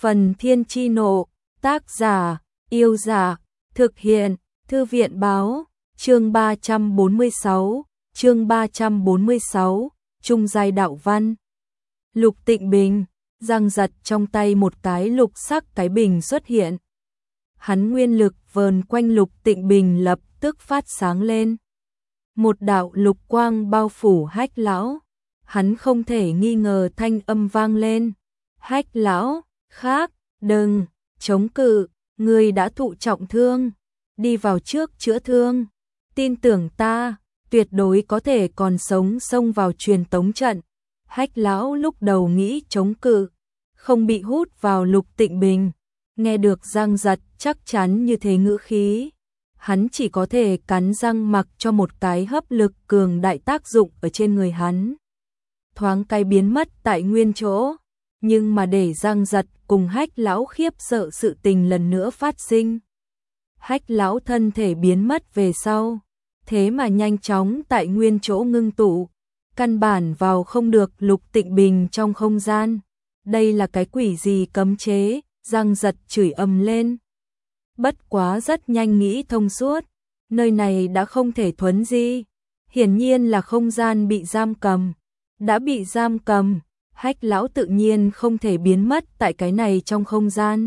Phần Thiên Chi Nộ, tác giả, Yêu Giả, thực hiện, Thư viện Báo, chương 346, Trung giai đạo văn. Lục Tịnh Bình, giằng giật trong tay một cái lục sắc cái bình xuất hiện. Hắn nguyên lực vờn quanh Lục Tịnh Bình lập tức phát sáng lên. Một đạo lục quang bao phủ Hách lão, hắn không thể nghi ngờ thanh âm vang lên. Hách lão, khác, đừng, chống cự, người đã thụ trọng thương, đi vào trước chữa thương, tin tưởng ta, tuyệt đối có thể còn sống xông vào truyền tống trận. Hách lão lúc đầu nghĩ chống cự, không bị hút vào Lục Tịnh Bình, nghe được giang giật chắc chắn như thế ngữ khí. Hắn chỉ có thể cắn răng mặc cho một cái hấp lực cường đại tác dụng ở trên người hắn. Thoáng cái biến mất tại nguyên chỗ, nhưng mà để giang giật cùng Hách lão khiếp sợ sự tình lần nữa phát sinh. Hách lão thân thể biến mất về sau, thế mà nhanh chóng tại nguyên chỗ ngưng tụ, căn bản vào không được Lục Tịnh Bình trong không gian. Đây là cái quỷ gì cấm chế, giang giật chửi ầm lên. Bất quá rất nhanh nghĩ thông suốt, nơi này đã không thể thuấn di, hiển nhiên là không gian bị giam cầm. Đã bị giam cầm, Hách lão tự nhiên không thể biến mất tại cái này trong không gian.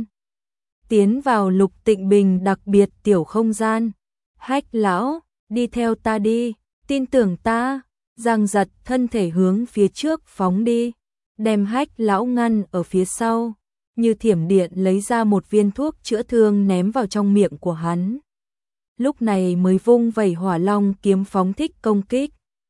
Tiến vào Lục Tịnh Bình đặc biệt tiểu không gian. Hách lão, đi theo ta đi, tin tưởng ta. Giang giật thân thể hướng phía trước phóng đi, đem Hách lão ngăn ở phía sau, như thiểm điện lấy ra một viên thuốc chữa thương ném vào trong miệng của hắn. Lúc này mới vung vẩy Hỏa Long kiếm phóng thích công kích.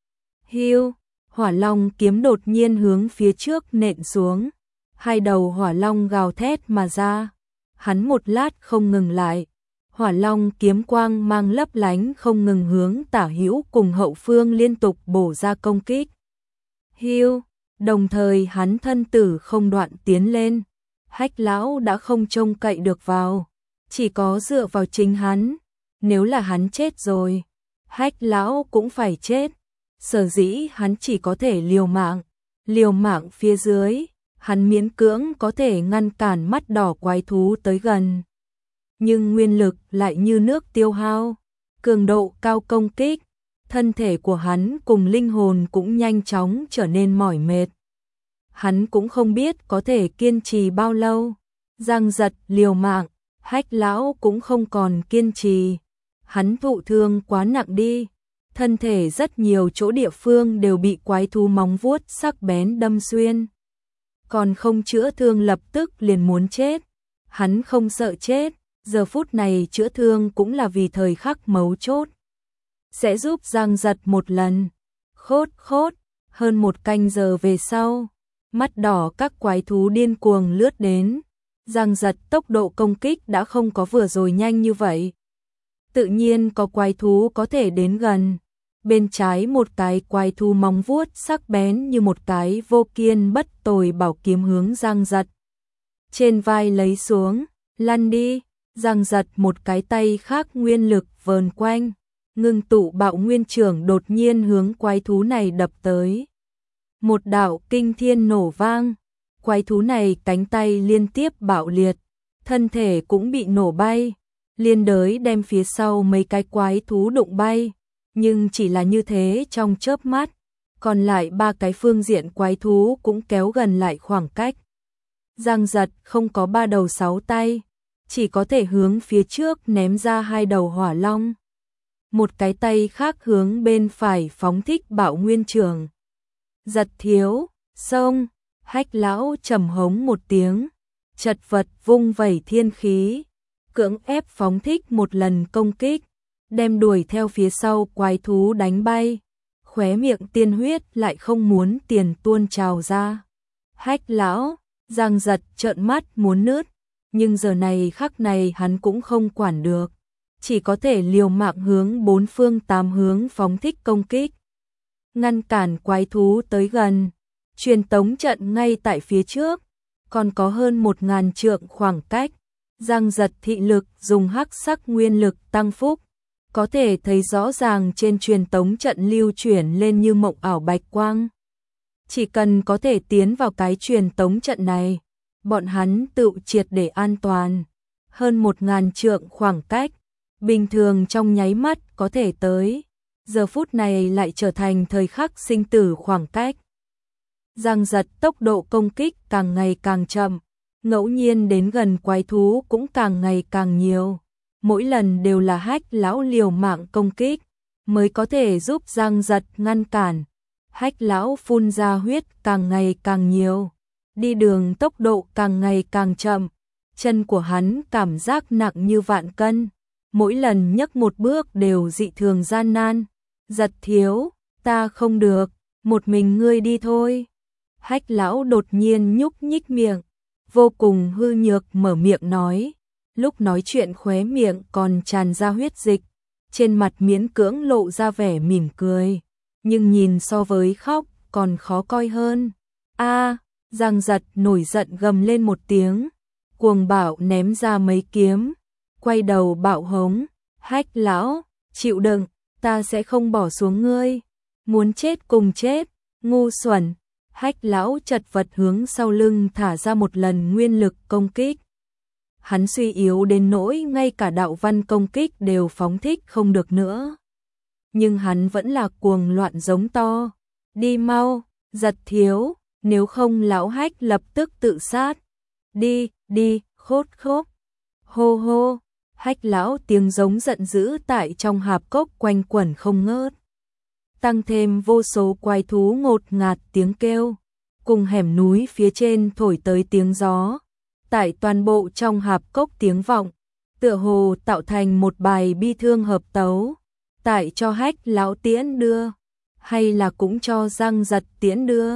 Hiu, Hỏa Long kiếm đột nhiên hướng phía trước nện xuống, hai đầu Hỏa Long gào thét mà ra. Hắn một lát không ngừng lại, Hỏa Long kiếm quang mang lấp lánh không ngừng hướng tả hữu cùng hậu phương liên tục bổ ra công kích. Hiu, đồng thời hắn thân tử không đoạn tiến lên. Hách lão đã không trông cậy được vào, chỉ có dựa vào chính hắn. Nếu là hắn chết rồi, Hách lão cũng phải chết. Sở dĩ hắn chỉ có thể liều mạng phía dưới, hắn miễn cưỡng có thể ngăn cản mắt đỏ quái thú tới gần. Nhưng nguyên lực lại như nước tiêu hao, cường độ cao công kích, thân thể của hắn cùng linh hồn cũng nhanh chóng trở nên mỏi mệt. Hắn cũng không biết có thể kiên trì bao lâu. Giang giật liều mạng, Hách lão cũng không còn kiên trì. Hắn thụ thương quá nặng đi, thân thể rất nhiều chỗ địa phương đều bị quái thú móng vuốt sắc bén đâm xuyên. Còn không chữa thương lập tức liền muốn chết. Hắn không sợ chết, giờ phút này chữa thương cũng là vì thời khắc mấu chốt. Sẽ giúp giang giật một lần. Khốt, hơn một canh giờ về sau, mắt đỏ các quái thú điên cuồng lướt đến. Giang giật tốc độ công kích đã không có vừa rồi nhanh như vậy. Tự nhiên có quái thú có thể đến gần. Bên trái một cái quái thú móng vuốt sắc bén như một cái vô kiên bất tồi bảo kiếm hướng giang giật trên vai lấy xuống, lăn đi. Giang giật một cái tay khác nguyên lực vờn quanh, ngưng tụ bạo nguyên trưởng đột nhiên hướng quái thú này đập tới. Một đạo kinh thiên nổ vang, quái thú này cánh tay liên tiếp bạo liệt, thân thể cũng bị nổ bay, liên đới đem phía sau mấy cái quái thú đụng bay. Nhưng chỉ là như thế trong chớp mắt, còn lại ba cái phương diện quái thú cũng kéo gần lại khoảng cách. Giang giật không có ba đầu sáu tay, chỉ có thể hướng phía trước ném ra hai đầu Hỏa Long. Một cái tay khác hướng bên phải phóng thích bạo nguyên trường. Giật thiếu, xông, Hách lão trầm hống một tiếng, chật vật vung vẩy thiên khí, cưỡng ép phóng thích một lần công kích, đem đuổi theo phía sau quái thú đánh bay. Khóe miệng tiên huyết lại không muốn tiền tuôn trào ra. Hách lão, giang giật trợn mắt muốn nứt, nhưng giờ này khắc này hắn cũng không quản được, chỉ có thể liều mạng hướng bốn phương tám hướng phóng thích công kích, ngăn cản quái thú tới gần. Truyền tống trận ngay tại phía trước, còn có hơn 1000 trượng khoảng cách. Giang giật thị lực dùng hắc sắc nguyên lực tăng phúc, có thể thấy rõ ràng trên truyền tống trận lưu chuyển lên như mộng ảo bạch quang. Chỉ cần có thể tiến vào cái truyền tống trận này, bọn hắn tự triệt để an toàn. Hơn 1000 trượng khoảng cách, bình thường trong nháy mắt có thể tới, giờ phút này lại trở thành thời khắc sinh tử khoảng cách. Giang giật tốc độ công kích càng ngày càng chậm, ngẫu nhiên đến gần quái thú cũng càng ngày càng nhiều. Mỗi lần đều là Hách lão liều mạng công kích, mới có thể giúp Giang giật ngăn cản. Hách lão phun ra huyết càng ngày càng nhiều, đi đường tốc độ càng ngày càng chậm, chân của hắn cảm giác nặng như vạn cân, mỗi lần nhấc một bước đều dị thường gian nan. Giật thiếu, ta không được, một mình ngươi đi thôi. Hách lão đột nhiên nhúc nhích miệng, vô cùng hư nhược mở miệng nói, lúc nói chuyện khóe miệng còn tràn ra huyết dịch, trên mặt miễn cưỡng lộ ra vẻ mỉm cười, nhưng nhìn so với khóc còn khó coi hơn. A, Giang giật nổi giận gầm lên một tiếng, cuồng bạo ném ra mấy kiếm, quay đầu bạo hống, Hách lão, chịu đựng, ta sẽ không bỏ xuống ngươi, muốn chết cùng chết, ngu xuẩn. Hách lão chật vật hướng sau lưng thả ra một lần nguyên lực công kích. Hắn suy yếu đến nỗi ngay cả đạo văn công kích đều phóng thích không được nữa. Nhưng hắn vẫn là cuồng loạn giống to. Đi mau, giật thiếu, nếu không lão Hách lập tức tự sát. Đi, đi, khốt khốt. Hô hô, Hách lão tiếng giống giận dữ tại trong hạp cốc quanh quẩn không ngớt. Tăng thêm vô số quái thú ngột ngạt tiếng kêu, cùng hẻm núi phía trên thổi tới tiếng gió, tại toàn bộ trong hạp cốc tiếng vọng, tựa hồ tạo thành một bài bi thương hợp tấu, tại cho Hách lão tiễn đưa, hay là cũng cho Giang giật tiễn đưa.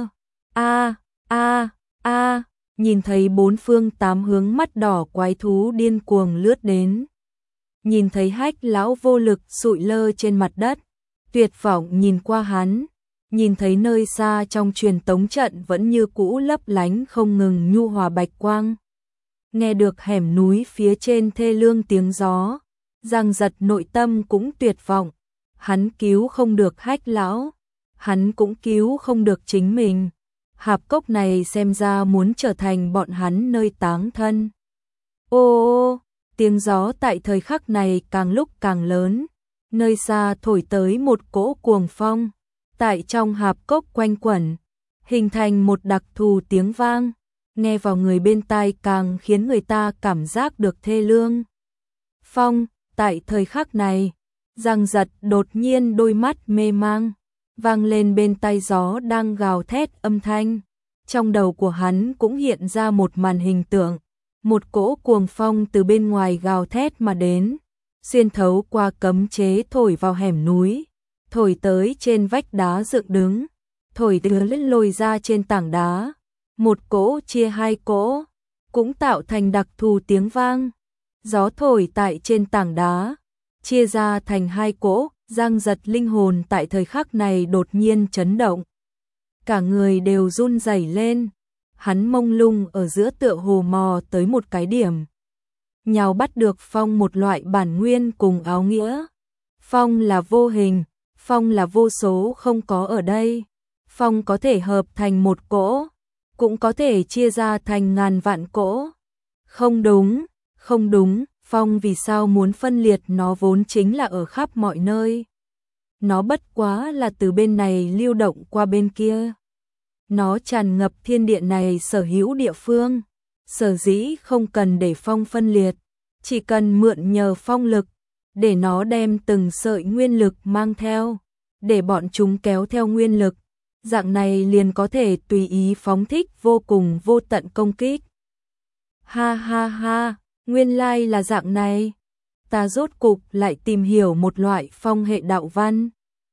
A a a, nhìn thấy bốn phương tám hướng mắt đỏ quái thú điên cuồng lướt đến. Nhìn thấy Hách lão vô lực sụi lơ trên mặt đất, tuyệt vọng nhìn qua hắn, nhìn thấy nơi xa trong truyền tống trận vẫn như cũ lấp lánh không ngừng nhu hòa bạch quang. Nghe được hẻm núi phía trên thê lương tiếng gió, Giang giật nội tâm cũng tuyệt vọng, hắn cứu không được Hách lão, hắn cũng cứu không được chính mình. Hạp cốc này xem ra muốn trở thành bọn hắn nơi táng thân. Ô, tiếng gió tại thời khắc này càng lúc càng lớn, nơi xa thổi tới một cỗ cuồng phong, tại trong hạp cốc quanh quẩn, hình thành một đặc thù tiếng vang, nghe vào người bên tai càng khiến người ta cảm giác được thê lương. Phong, tại thời khắc này, Giang giật đột nhiên đôi mắt mê mang, vang lên bên tai gió đang gào thét âm thanh. Trong đầu của hắn cũng hiện ra một màn hình tượng, một cỗ cuồng phong từ bên ngoài gào thét mà đến, xuyên thấu qua cấm chế thổi vào hẻm núi, thổi tới trên vách đá dựng đứng, thổi từ lên lồi ra trên tảng đá, một cỗ chia hai cỗ, cũng tạo thành đặc thù tiếng vang. Gió thổi tại trên tảng đá, chia ra thành hai cỗ, Giang giật linh hồn tại thời khắc này đột nhiên chấn động. Cả người đều run rẩy lên, hắn mông lung ở giữa tựa hồ mò tới một cái điểm. Nhào bắt được phong một loại bản nguyên cùng áo nghĩa. Phong là vô hình, phong là vô số không có ở đây. Phong có thể hợp thành một cỗ, cũng có thể chia ra thành ngàn vạn cỗ. Không đúng, không đúng, phong vì sao muốn phân liệt, nó vốn chính là ở khắp mọi nơi. Nó bất quá là từ bên này lưu động qua bên kia. Nó tràn ngập thiên địa này sở hữu địa phương. Sở dĩ không cần để phong phân liệt, chỉ cần mượn nhờ phong lực, để nó đem từng sợi nguyên lực mang theo, để bọn chúng kéo theo nguyên lực, dạng này liền có thể tùy ý phóng thích vô cùng vô tận công kích. Ha ha ha, nguyên lai là dạng này, ta rốt cục lại tìm hiểu một loại phong hệ đạo văn.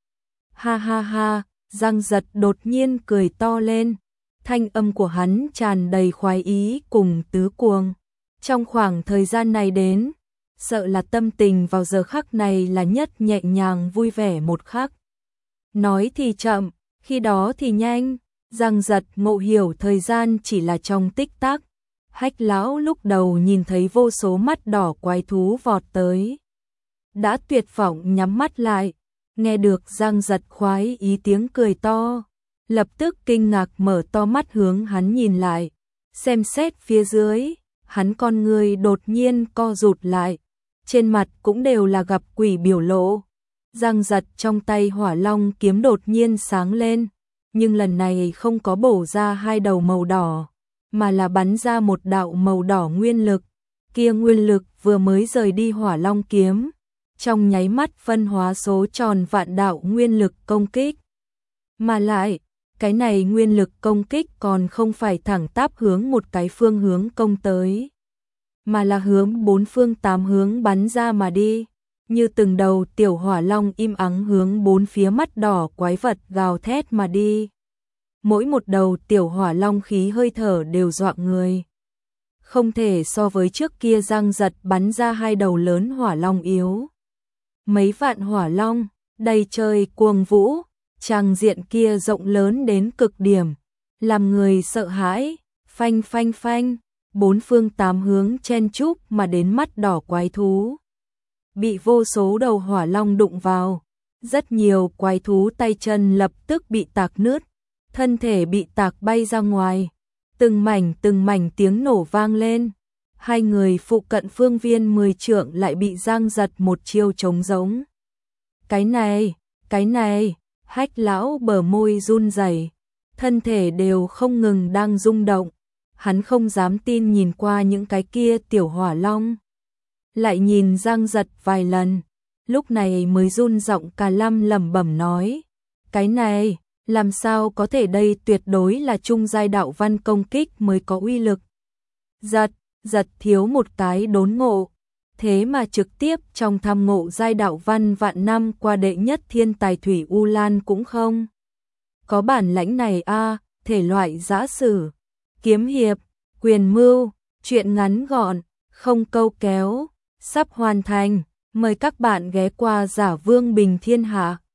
Ha ha ha, Giang giật đột nhiên cười to lên, thanh âm của hắn tràn đầy khoái ý cùng tứ cuồng. Trong khoảng thời gian này đến, sợ là tâm tình vào giờ khắc này là nhất nhẹ nhàng vui vẻ một khắc. Nói thì chậm, khi đó thì nhanh, Giang giật ngộ hiểu thời gian chỉ là trong tích tắc. Hách lão lúc đầu nhìn thấy vô số mắt đỏ quái thú vọt tới, đã tuyệt vọng nhắm mắt lại, nghe được Giang giật khoái ý tiếng cười to, lập tức kinh ngạc mở to mắt hướng hắn nhìn lại, Xem xét phía dưới, hắn con người đột nhiên co rụt lại, trên mặt cũng đều là gặp quỷ biểu lộ. Giang giật trong tay hỏa long kiếm đột nhiên sáng lên, nhưng lần này không có bổ ra hai đầu màu đỏ, mà là bắn ra một đạo màu đỏ nguyên lực. Kia nguyên lực vừa mới rời đi hỏa long kiếm, trong nháy mắt phân hóa số tròn vạn đạo nguyên lực công kích. Mà lại, cái này nguyên lực công kích còn không phải thẳng tắp hướng một cái phương hướng công tới, mà là hướng bốn phương tám hướng bắn ra mà đi, như từng đầu tiểu hỏa long im ắng hướng bốn phía mắt đỏ quái vật gào thét mà đi. Mỗi một đầu tiểu hỏa long khí hơi thở đều dọa người. Không thể so với trước kia Giang Giật bắn ra hai đầu lớn hỏa long yếu. Mấy vạn hỏa long, đầy trời cuồng vũ, tràng diện kia rộng lớn đến cực điểm, làm người sợ hãi, phanh phanh phanh, bốn phương tám hướng chen chúc mà đến mắt đỏ quái thú. Bị vô số đầu hỏa long đụng vào, rất nhiều quái thú tay chân lập tức bị tạc nứt, thân thể bị tạc bay ra ngoài, từng mảnh tiếng nổ vang lên. Hai người phụ cận phương viên 10 trượng lại bị Giang Giật một chiêu trống giống. Cái này, Hách lão bờ môi run rẩy, thân thể đều không ngừng đang rung động, hắn không dám tin nhìn qua những cái kia tiểu hỏa long. Lại nhìn Giang Giật vài lần, lúc này mới run giọng cả lăm lẩm bẩm nói, cái này, làm sao có thể, đây tuyệt đối là trung giai đạo văn công kích mới có uy lực. Giật thiếu một cái đốn ngộ, thế mà trực tiếp trong tham ngộ giai đạo văn vạn năm qua đệ nhất thiên tài Thủy U Lan cũng không có bản lãnh này a. Thể loại giã sử, kiếm hiệp, quyền mưu, truyện ngắn gọn, không câu kéo, sắp hoàn thành, mời các bạn ghé qua Giả Vương Bình Thiên Hạ.